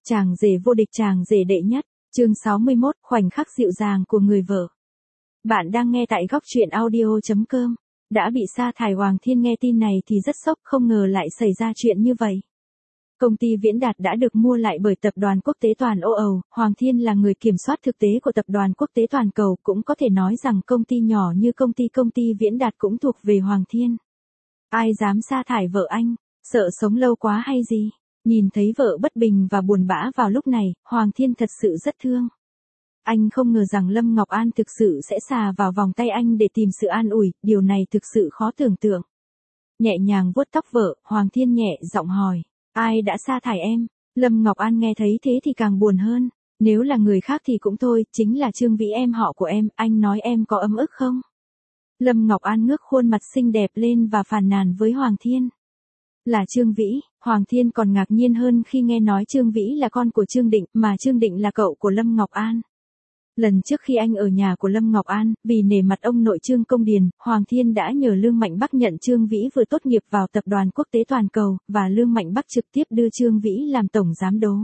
Chàng rể vô địch, chàng rể đệ nhất, chương 61, khoảnh khắc dịu dàng của người vợ. Bạn đang nghe tại góc truyện audio.com. Đã bị sa thải, Hoàng Thiên nghe tin này thì rất sốc, không ngờ lại xảy ra chuyện như vậy. Công ty Viễn Đạt đã được mua lại bởi tập đoàn quốc tế toàn Âu. Hoàng Thiên là người kiểm soát thực tế của tập đoàn quốc tế toàn cầu, cũng có thể nói rằng công ty nhỏ như công ty Viễn Đạt cũng thuộc về Hoàng Thiên. Ai dám sa thải vợ anh, sợ sống lâu quá hay gì? Nhìn thấy vợ bất bình và buồn bã vào lúc này, Hoàng Thiên thật sự rất thương. Anh không ngờ rằng Lâm Ngọc An thực sự sẽ xà vào vòng tay anh để tìm sự an ủi, điều này thực sự khó tưởng tượng. Nhẹ nhàng vuốt tóc vợ, Hoàng Thiên nhẹ giọng hỏi, ai đã sa thải em? Lâm Ngọc An nghe thấy thế thì càng buồn hơn, nếu là người khác thì cũng thôi, chính là Trương Vĩ em họ của em, anh nói em có ấm ức không? Lâm Ngọc An ngước khuôn mặt xinh đẹp lên và phàn nàn với Hoàng Thiên. Là Trương Vĩ, Hoàng Thiên còn ngạc nhiên hơn khi nghe nói Trương Vĩ là con của Trương Định, mà Trương Định là cậu của Lâm Ngọc An. Lần trước khi anh ở nhà của Lâm Ngọc An, vì nể mặt ông nội Trương Công Điền, Hoàng Thiên đã nhờ Lương Mạnh Bắc nhận Trương Vĩ vừa tốt nghiệp vào tập đoàn quốc tế toàn cầu, và Lương Mạnh Bắc trực tiếp đưa Trương Vĩ làm tổng giám đốc.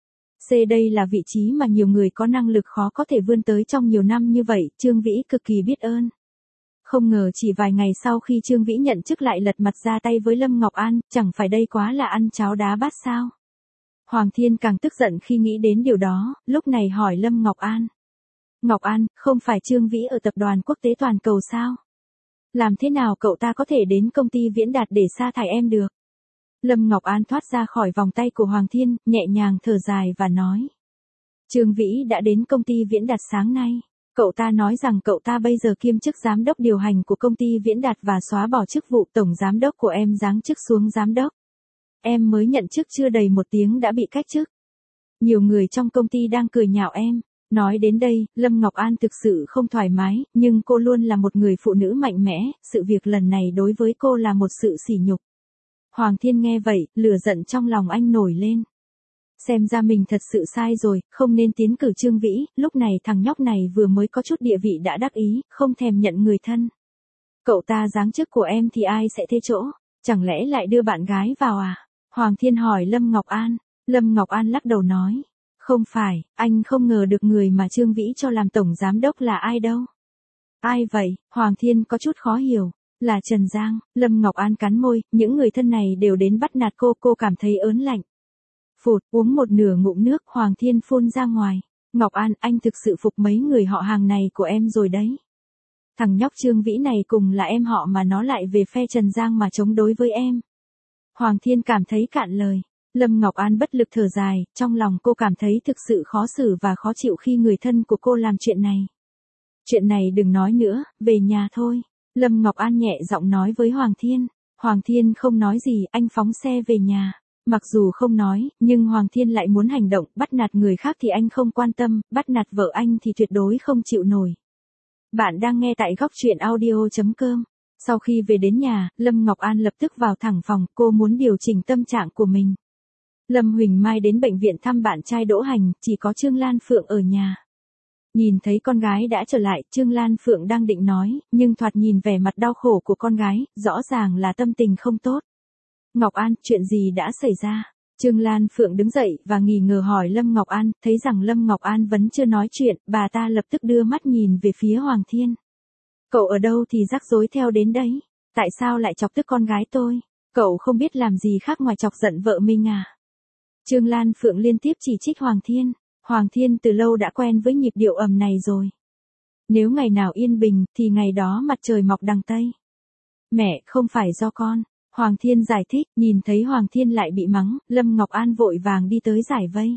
Đây là vị trí mà nhiều người có năng lực khó có thể vươn tới trong nhiều năm như vậy, Trương Vĩ cực kỳ biết ơn. Không ngờ chỉ vài ngày sau khi Trương Vĩ nhận chức lại lật mặt ra tay với Lâm Ngọc An, chẳng phải đây quá là ăn cháo đá bát sao? Hoàng Thiên càng tức giận khi nghĩ đến điều đó, lúc này hỏi Lâm Ngọc An. Ngọc An, không phải Trương Vĩ ở tập đoàn quốc tế toàn cầu sao? Làm thế nào cậu ta có thể đến công ty Viễn Đạt để sa thải em được? Lâm Ngọc An thoát ra khỏi vòng tay của Hoàng Thiên, nhẹ nhàng thở dài và nói. Trương Vĩ đã đến công ty Viễn Đạt sáng nay. Cậu ta nói rằng cậu ta bây giờ kiêm chức giám đốc điều hành của công ty Viễn Đạt và xóa bỏ chức vụ tổng giám đốc của em, giáng chức xuống giám đốc. Em mới nhận chức chưa đầy 1 tiếng đã bị cách chức. Nhiều người trong công ty đang cười nhạo em. Nói đến đây, Lâm Ngọc An thực sự không thoải mái, nhưng cô luôn là một người phụ nữ mạnh mẽ, sự việc lần này đối với cô là một sự sỉ nhục. Hoàng Thiên nghe vậy, lửa giận trong lòng anh nổi lên. Xem ra mình thật sự sai rồi, không nên tiến cử Trương Vĩ, lúc này thằng nhóc này vừa mới có chút địa vị đã đắc ý, không thèm nhận người thân. Cậu ta giáng chức của em thì ai sẽ thế chỗ, chẳng lẽ lại đưa bạn gái vào à? Hoàng Thiên hỏi Lâm Ngọc An. Lâm Ngọc An lắc đầu nói, không phải, anh không ngờ được người mà Trương Vĩ cho làm tổng giám đốc là ai đâu. Ai vậy? Hoàng Thiên có chút khó hiểu. Là Trần Giang. Lâm Ngọc An cắn môi, những người thân này đều đến bắt nạt cô cảm thấy ớn lạnh. Phụt, uống một nửa ngụm nước, Hoàng Thiên phun ra ngoài. Ngọc An, anh thực sự phục mấy người họ hàng này của em rồi đấy. Thằng nhóc Trương Vĩ này cùng là em họ mà nó lại về phe Trần Giang mà chống đối với em. Hoàng Thiên cảm thấy cạn lời. Lâm Ngọc An bất lực thở dài, trong lòng cô cảm thấy thực sự khó xử và khó chịu khi người thân của cô làm chuyện này. Chuyện này đừng nói nữa, về nhà thôi. Lâm Ngọc An nhẹ giọng nói với Hoàng Thiên. Hoàng Thiên không nói gì, anh phóng xe về nhà. Mặc dù không nói, nhưng Hoàng Thiên lại muốn hành động, bắt nạt người khác thì anh không quan tâm, bắt nạt vợ anh thì tuyệt đối không chịu nổi. Bạn đang nghe tại góc truyện audio.com. Sau khi về đến nhà, Lâm Ngọc An lập tức vào thẳng phòng, cô muốn điều chỉnh tâm trạng của mình. Lâm Huỳnh Mai đến bệnh viện thăm bạn trai Đỗ Hành, chỉ có Trương Lan Phượng ở nhà. Nhìn thấy con gái đã trở lại, Trương Lan Phượng đang định nói, nhưng thoạt nhìn vẻ mặt đau khổ của con gái, rõ ràng là tâm tình không tốt. Ngọc An, chuyện gì đã xảy ra? Trương Lan Phượng đứng dậy và nghi ngờ hỏi Lâm Ngọc An, thấy rằng Lâm Ngọc An vẫn chưa nói chuyện, bà ta lập tức đưa mắt nhìn về phía Hoàng Thiên. Cậu ở đâu thì rắc rối theo đến đấy, tại sao lại chọc tức con gái tôi? Cậu không biết làm gì khác ngoài chọc giận vợ mình à? Trương Lan Phượng liên tiếp chỉ trích Hoàng Thiên. Hoàng Thiên từ lâu đã quen với nhịp điệu ầm này rồi. Nếu ngày nào yên bình, thì ngày đó mặt trời mọc đằng Tây. Mẹ, không phải do con. Hoàng Thiên giải thích, nhìn thấy Hoàng Thiên lại bị mắng, Lâm Ngọc An vội vàng đi tới giải vây.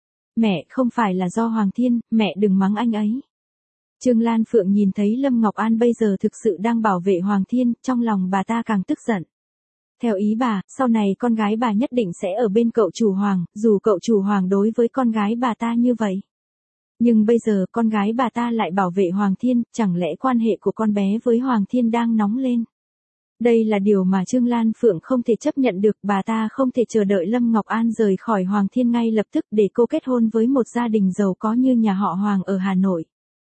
Mẹ, không phải là do Hoàng Thiên, mẹ đừng mắng anh ấy. Trương Lan Phượng nhìn thấy Lâm Ngọc An bây giờ thực sự đang bảo vệ Hoàng Thiên, trong lòng bà ta càng tức giận. Theo ý bà, sau này con gái bà nhất định sẽ ở bên cậu chủ Hoàng, dù cậu chủ Hoàng đối với con gái bà ta như vậy. Nhưng bây giờ con gái bà ta lại bảo vệ Hoàng Thiên, chẳng lẽ quan hệ của con bé với Hoàng Thiên đang nóng lên? Đây là điều mà Trương Lan Phượng không thể chấp nhận được, bà ta không thể chờ đợi Lâm Ngọc An rời khỏi Hoàng Thiên ngay lập tức để cô kết hôn với một gia đình giàu có như nhà họ Hoàng ở Hà Nội.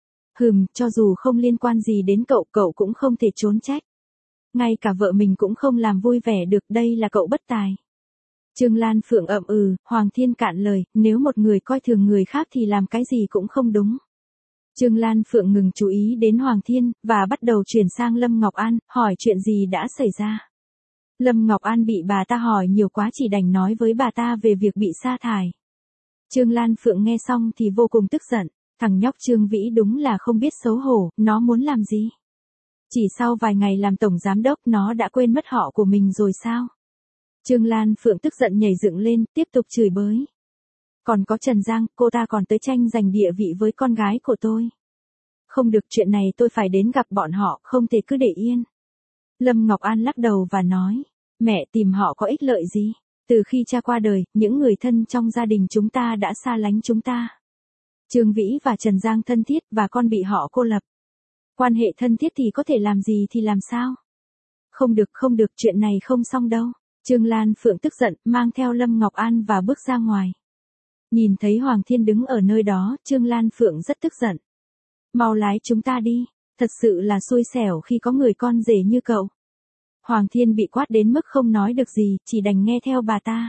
Cho dù không liên quan gì đến cậu cũng không thể trốn trách. Ngay cả vợ mình cũng không làm vui vẻ được, đây là cậu bất tài. Trương Lan Phượng ậm ừ, Hoàng Thiên cạn lời, nếu một người coi thường người khác thì làm cái gì cũng không đúng. Trương Lan Phượng ngừng chú ý đến Hoàng Thiên, và bắt đầu chuyển sang Lâm Ngọc An, hỏi chuyện gì đã xảy ra. Lâm Ngọc An bị bà ta hỏi nhiều quá chỉ đành nói với bà ta về việc bị sa thải. Trương Lan Phượng nghe xong thì vô cùng tức giận, thằng nhóc Trương Vĩ đúng là không biết xấu hổ, nó muốn làm gì? Chỉ sau vài ngày làm tổng giám đốc nó đã quên mất họ của mình rồi sao? Trương Lan Phượng tức giận nhảy dựng lên, tiếp tục chửi bới. Còn có Trần Giang, cô ta còn tới tranh giành địa vị với con gái của tôi. Không được, chuyện này tôi phải đến gặp bọn họ, không thể cứ để yên. Lâm Ngọc An lắc đầu và nói, mẹ tìm họ có ích lợi gì? Từ khi cha qua đời, những người thân trong gia đình chúng ta đã xa lánh chúng ta. Trương Vĩ và Trần Giang thân thiết và con bị họ cô lập. Quan hệ thân thiết thì có thể làm gì thì làm sao? Không được, chuyện này không xong đâu. Trương Lan Phượng tức giận, mang theo Lâm Ngọc An và bước ra ngoài. Nhìn thấy Hoàng Thiên đứng ở nơi đó, Trương Lan Phượng rất tức giận. Mau lái chúng ta đi, thật sự là xui xẻo khi có người con rể như cậu. Hoàng Thiên bị quát đến mức không nói được gì, chỉ đành nghe theo bà ta.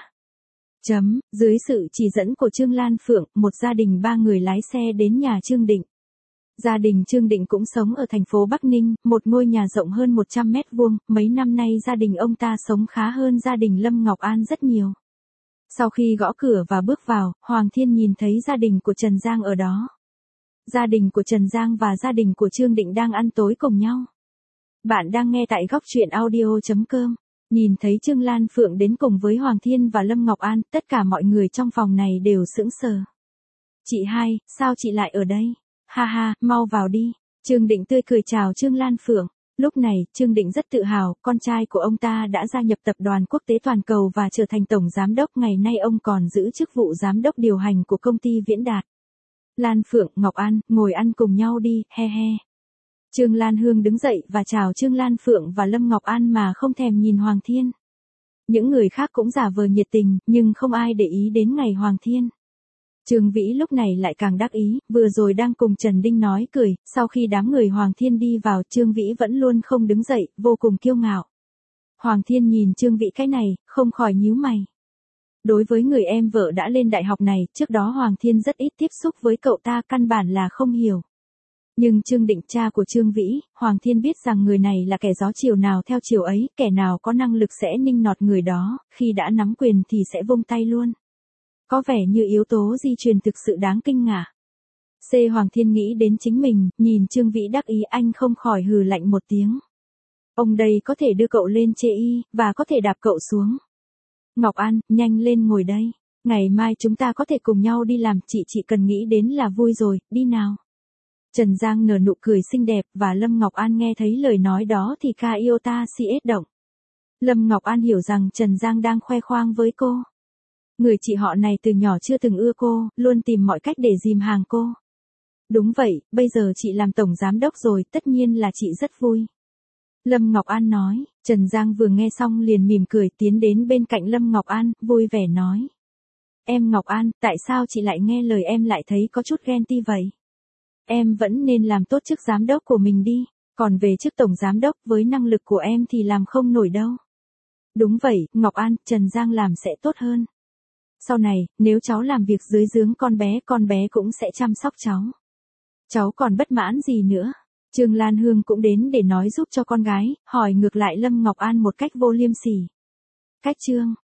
Dưới sự chỉ dẫn của Trương Lan Phượng, một gia đình 3 người lái xe đến nhà Trương Định. Gia đình Trương Định cũng sống ở thành phố Bắc Ninh, một ngôi nhà rộng hơn 100 mét vuông, mấy năm nay gia đình ông ta sống khá hơn gia đình Lâm Ngọc An rất nhiều. Sau khi gõ cửa và bước vào, Hoàng Thiên nhìn thấy gia đình của Trần Giang ở đó. Gia đình của Trần Giang và gia đình của Trương Định đang ăn tối cùng nhau. Bạn đang nghe tại góc truyện audio.com. Nhìn thấy Trương Lan Phượng đến cùng với Hoàng Thiên và Lâm Ngọc An, tất cả mọi người trong phòng này đều sững sờ. Chị hai, sao chị lại ở đây? Ha ha, mau vào đi. Trương Định tươi cười chào Trương Lan Phượng. Lúc này, Trương Định rất tự hào, con trai của ông ta đã gia nhập tập đoàn quốc tế toàn cầu và trở thành tổng giám đốc, ngày nay ông còn giữ chức vụ giám đốc điều hành của công ty Viễn Đạt. Lan Phượng, Ngọc An, ngồi ăn cùng nhau đi, he he. Trương Lan Hương đứng dậy và chào Trương Lan Phượng và Lâm Ngọc An mà không thèm nhìn Hoàng Thiên. Những người khác cũng giả vờ nhiệt tình, nhưng không ai để ý đến ngày Hoàng Thiên. Trương Vĩ lúc này lại càng đắc ý, vừa rồi đang cùng Trần Đinh nói cười, sau khi đám người Hoàng Thiên đi vào, Trương Vĩ vẫn luôn không đứng dậy, vô cùng kiêu ngạo. Hoàng Thiên nhìn Trương Vĩ cái này, không khỏi nhíu mày. Đối với người em vợ đã lên đại học này, trước đó Hoàng Thiên rất ít tiếp xúc với cậu ta, căn bản là không hiểu. Nhưng Trương Định, cha của Trương Vĩ, Hoàng Thiên biết rằng người này là kẻ gió chiều nào theo chiều ấy, kẻ nào có năng lực sẽ nịnh nọt người đó, khi đã nắm quyền thì sẽ vung tay luôn. Có vẻ như yếu tố di truyền thực sự đáng kinh ngạc. Hoàng Thiên nghĩ đến chính mình, nhìn Trương Vĩ đắc ý, anh không khỏi hừ lạnh một tiếng. Ông đây có thể đưa cậu lên chê y, và có thể đạp cậu xuống. Ngọc An, nhanh lên ngồi đây. Ngày mai chúng ta có thể cùng nhau đi làm, chị cần nghĩ đến là vui rồi, đi nào. Trần Giang nở nụ cười xinh đẹp, và Lâm Ngọc An nghe thấy lời nói đó thì ca yêu ta si ết động. Lâm Ngọc An hiểu rằng Trần Giang đang khoe khoang với cô. Người chị họ này từ nhỏ chưa từng ưa cô, luôn tìm mọi cách để dìm hàng cô. Đúng vậy, bây giờ chị làm tổng giám đốc rồi, tất nhiên là chị rất vui. Lâm Ngọc An nói. Trần Giang vừa nghe xong liền mỉm cười tiến đến bên cạnh Lâm Ngọc An, vui vẻ nói. Em Ngọc An, tại sao chị lại nghe lời em lại thấy có chút ghen ti vậy? Em vẫn nên làm tốt chức giám đốc của mình đi, còn về chức tổng giám đốc với năng lực của em thì làm không nổi đâu. Đúng vậy, Ngọc An, Trần Giang làm sẽ tốt hơn. Sau này, nếu cháu làm việc dưới trướng con bé cũng sẽ chăm sóc cháu. Cháu còn bất mãn gì nữa? Trương Lan Hương cũng đến để nói giúp cho con gái, hỏi ngược lại Lâm Ngọc An một cách vô liêm sỉ. Cách Trương